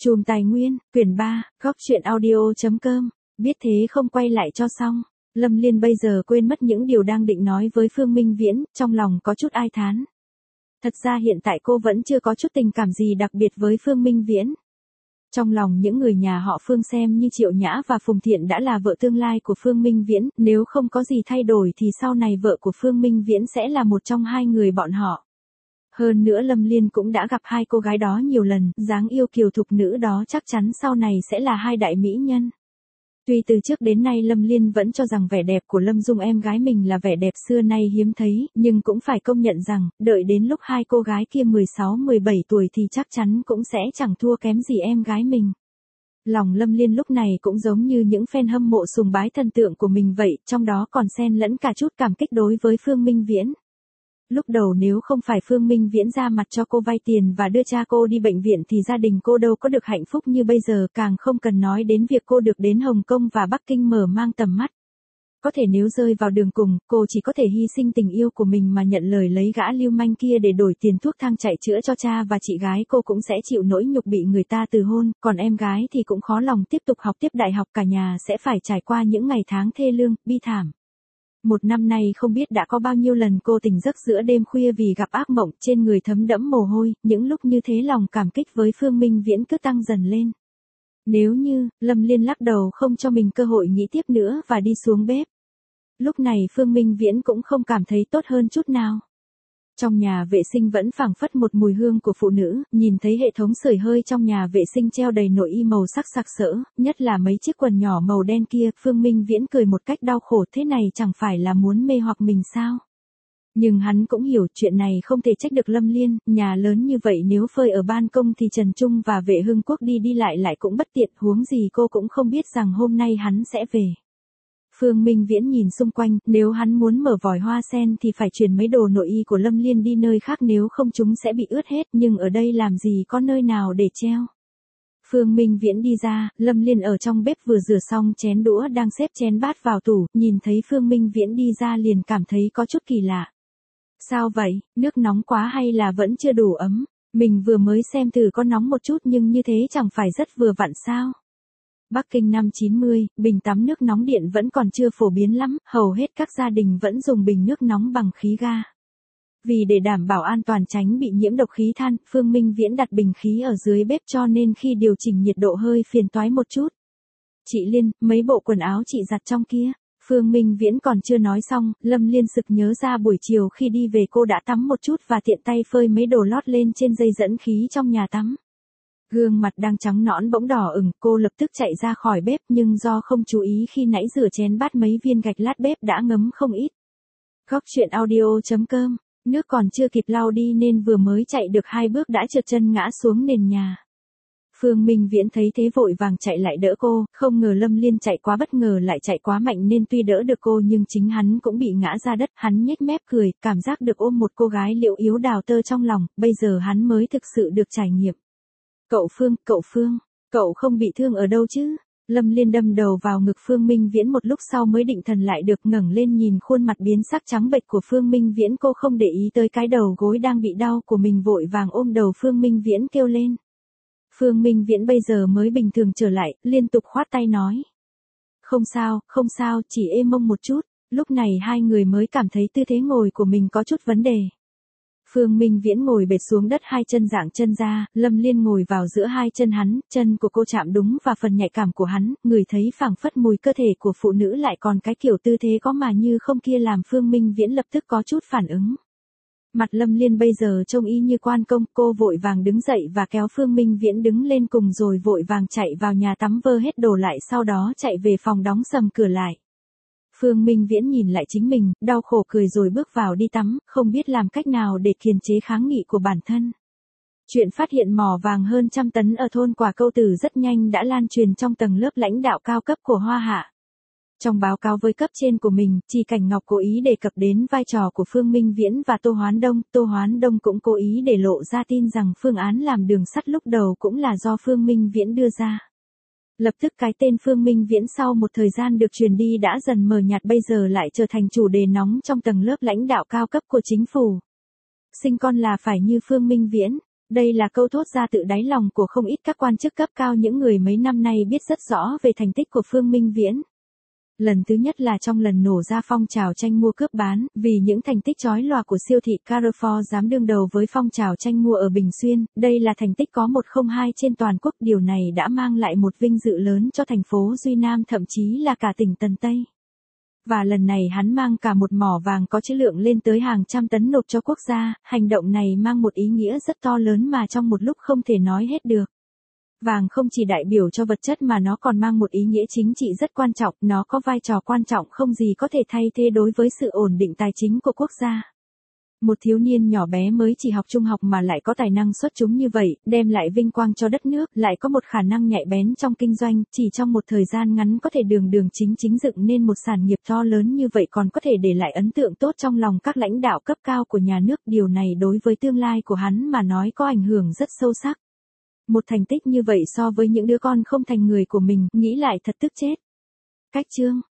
Chùm Tài Nguyên, quyển 3, góc truyện audio.com, biết thế không quay lại cho xong. Lâm Liên bây giờ quên mất những điều đang định nói với Phương Minh Viễn, trong lòng có chút ai thán. Thật ra hiện tại cô vẫn chưa có chút tình cảm gì đặc biệt với Phương Minh Viễn. Trong lòng những người nhà họ Phương xem như Triệu Nhã và Phùng Thiện đã là vợ tương lai của Phương Minh Viễn, nếu không có gì thay đổi thì sau này vợ của Phương Minh Viễn sẽ là một trong hai người bọn họ. Hơn nữa Lâm Liên cũng đã gặp hai cô gái đó nhiều lần, dáng yêu kiều thục nữ đó chắc chắn sau này sẽ là hai đại mỹ nhân. Tuy từ trước đến nay Lâm Liên vẫn cho rằng vẻ đẹp của Lâm Dung em gái mình là vẻ đẹp xưa nay hiếm thấy, nhưng cũng phải công nhận rằng, đợi đến lúc hai cô gái kia 16-17 tuổi thì chắc chắn cũng sẽ chẳng thua kém gì em gái mình. Lòng Lâm Liên lúc này cũng giống như những fan hâm mộ sùng bái thần tượng của mình vậy, trong đó còn xen lẫn cả chút cảm kích đối với Phương Minh Viễn. Lúc đầu nếu không phải Phương Minh Viễn ra mặt cho cô vay tiền và đưa cha cô đi bệnh viện thì gia đình cô đâu có được hạnh phúc như bây giờ, càng không cần nói đến việc cô được đến Hồng Kông và Bắc Kinh mở mang tầm mắt. Có thể nếu rơi vào đường cùng, cô chỉ có thể hy sinh tình yêu của mình mà nhận lời lấy gã lưu manh kia để đổi tiền thuốc thang chạy chữa cho cha và chị gái cô cũng sẽ chịu nỗi nhục bị người ta từ hôn, còn em gái thì cũng khó lòng tiếp tục học tiếp đại học, cả nhà sẽ phải trải qua những ngày tháng thê lương, bi thảm. Một năm nay không biết đã có bao nhiêu lần cô tỉnh giấc giữa đêm khuya vì gặp ác mộng, trên người thấm đẫm mồ hôi, những lúc như thế lòng cảm kích với Phương Minh Viễn cứ tăng dần lên. Nếu như, Lâm Liên lắc đầu không cho mình cơ hội nghĩ tiếp nữa và đi xuống bếp. Lúc này Phương Minh Viễn cũng không cảm thấy tốt hơn chút nào. Trong nhà vệ sinh vẫn phảng phất một mùi hương của phụ nữ, nhìn thấy hệ thống sưởi hơi trong nhà vệ sinh treo đầy nội y màu sắc sặc sỡ, nhất là mấy chiếc quần nhỏ màu đen kia, Phương Minh Viễn cười một cách đau khổ, thế này chẳng phải là muốn mê hoặc mình sao? Nhưng hắn cũng hiểu chuyện này không thể trách được Lâm Liên, nhà lớn như vậy nếu phơi ở ban công thì Trần Trung và Vệ Hưng Quốc đi lại cũng bất tiện, huống gì cô cũng không biết rằng hôm nay hắn sẽ về. Phương Minh Viễn nhìn xung quanh, nếu hắn muốn mở vòi hoa sen thì phải chuyển mấy đồ nội y của Lâm Liên đi nơi khác, nếu không chúng sẽ bị ướt hết, nhưng ở đây làm gì có nơi nào để treo. Phương Minh Viễn đi ra, Lâm Liên ở trong bếp vừa rửa xong chén đũa đang xếp chén bát vào tủ, nhìn thấy Phương Minh Viễn đi ra liền cảm thấy có chút kỳ lạ. Sao vậy, nước nóng quá hay là vẫn chưa đủ ấm? Mình vừa mới xem thử có nóng một chút nhưng như thế chẳng phải rất vừa vặn sao? Bắc Kinh năm 90, bình tắm nước nóng điện vẫn còn chưa phổ biến lắm, hầu hết các gia đình vẫn dùng bình nước nóng bằng khí ga. Vì để đảm bảo an toàn tránh bị nhiễm độc khí than, Phương Minh Viễn đặt bình khí ở dưới bếp cho nên khi điều chỉnh nhiệt độ hơi phiền toái một chút. Chị Liên, mấy bộ quần áo chị giặt trong kia. Phương Minh Viễn còn chưa nói xong, Lâm Liên sực nhớ ra buổi chiều khi đi về cô đã tắm một chút và tiện tay phơi mấy đồ lót lên trên dây dẫn khí trong nhà tắm. Gương mặt đang trắng nõn bỗng đỏ ửng, cô lập tức chạy ra khỏi bếp nhưng do không chú ý khi nãy rửa chén bát mấy viên gạch lát bếp đã ngấm không ít. Góc truyện audio.com, nước còn chưa kịp lau đi nên vừa mới chạy được 2 bước đã trượt chân ngã xuống nền nhà. Phương Minh Viễn thấy thế vội vàng chạy lại đỡ cô, không ngờ Lâm Liên chạy quá bất ngờ lại chạy quá mạnh nên tuy đỡ được cô nhưng chính hắn cũng bị ngã ra đất, hắn nhếch mép cười, cảm giác được ôm một cô gái liệu yếu đào tơ trong lòng, bây giờ hắn mới thực sự được trải nghiệm. Cậu Phương, cậu không bị thương ở đâu chứ? Lâm Liên đâm đầu vào ngực Phương Minh Viễn một lúc sau mới định thần lại được, ngẩng lên nhìn khuôn mặt biến sắc trắng bệch của Phương Minh Viễn, cô không để ý tới cái đầu gối đang bị đau của mình, vội vàng ôm đầu Phương Minh Viễn kêu lên. Phương Minh Viễn bây giờ mới bình thường trở lại, liên tục khoát tay nói. Không sao, chỉ ê mông một chút, lúc này hai người mới cảm thấy tư thế ngồi của mình có chút vấn đề. Phương Minh Viễn ngồi bệt xuống đất, hai chân dạng chân ra, Lâm Liên ngồi vào giữa hai chân hắn, chân của cô chạm đúng vào phần nhạy cảm của hắn, người thấy phảng phất mùi cơ thể của phụ nữ lại còn cái kiểu tư thế có mà như không kia làm Phương Minh Viễn lập tức có chút phản ứng. Mặt Lâm Liên bây giờ trông y như quan công, cô vội vàng đứng dậy và kéo Phương Minh Viễn đứng lên cùng rồi vội vàng chạy vào nhà tắm vơ hết đồ lại, sau đó chạy về phòng đóng sầm cửa lại. Phương Minh Viễn nhìn lại chính mình, đau khổ cười rồi bước vào đi tắm, không biết làm cách nào để kiềm chế kháng nghị của bản thân. Chuyện phát hiện mỏ vàng hơn 100 tấn ở thôn Quả Câu Tử rất nhanh đã lan truyền trong tầng lớp lãnh đạo cao cấp của Hoa Hạ. Trong báo cáo với cấp trên của mình, Chi Cảnh Ngọc cố ý đề cập đến vai trò của Phương Minh Viễn và Tô Hoán Đông cũng cố ý để lộ ra tin rằng phương án làm đường sắt lúc đầu cũng là do Phương Minh Viễn đưa ra. Lập tức cái tên Phương Minh Viễn sau một thời gian được truyền đi đã dần mờ nhạt, bây giờ lại trở thành chủ đề nóng trong tầng lớp lãnh đạo cao cấp của chính phủ. Sinh con là phải như Phương Minh Viễn. Đây là câu thốt ra tự đáy lòng của không ít các quan chức cấp cao, những người mấy năm nay biết rất rõ về thành tích của Phương Minh Viễn. Lần thứ nhất là trong lần nổ ra phong trào tranh mua cướp bán, vì những thành tích chói lòa của siêu thị Carrefour dám đương đầu với phong trào tranh mua ở Bình Xuyên, đây là thành tích có 102 trên toàn quốc, điều này đã mang lại một vinh dự lớn cho thành phố Duy Nam, thậm chí là cả tỉnh Tần Tây. Và lần này hắn mang cả một mỏ vàng có trữ lượng lên tới hàng trăm tấn nộp cho quốc gia, hành động này mang một ý nghĩa rất to lớn mà trong một lúc không thể nói hết được. Vàng không chỉ đại biểu cho vật chất mà nó còn mang một ý nghĩa chính trị rất quan trọng, nó có vai trò quan trọng không gì có thể thay thế đối với sự ổn định tài chính của quốc gia. Một thiếu niên nhỏ bé mới chỉ học trung học mà lại có tài năng xuất chúng như vậy, đem lại vinh quang cho đất nước, lại có một khả năng nhạy bén trong kinh doanh, chỉ trong một thời gian ngắn có thể đường chính dựng nên một sản nghiệp to lớn như vậy, còn có thể để lại ấn tượng tốt trong lòng các lãnh đạo cấp cao của nhà nước, điều này đối với tương lai của hắn mà nói có ảnh hưởng rất sâu sắc. Một thành tích như vậy so với những đứa con không thành người của mình, nghĩ lại thật tức chết. Cách chương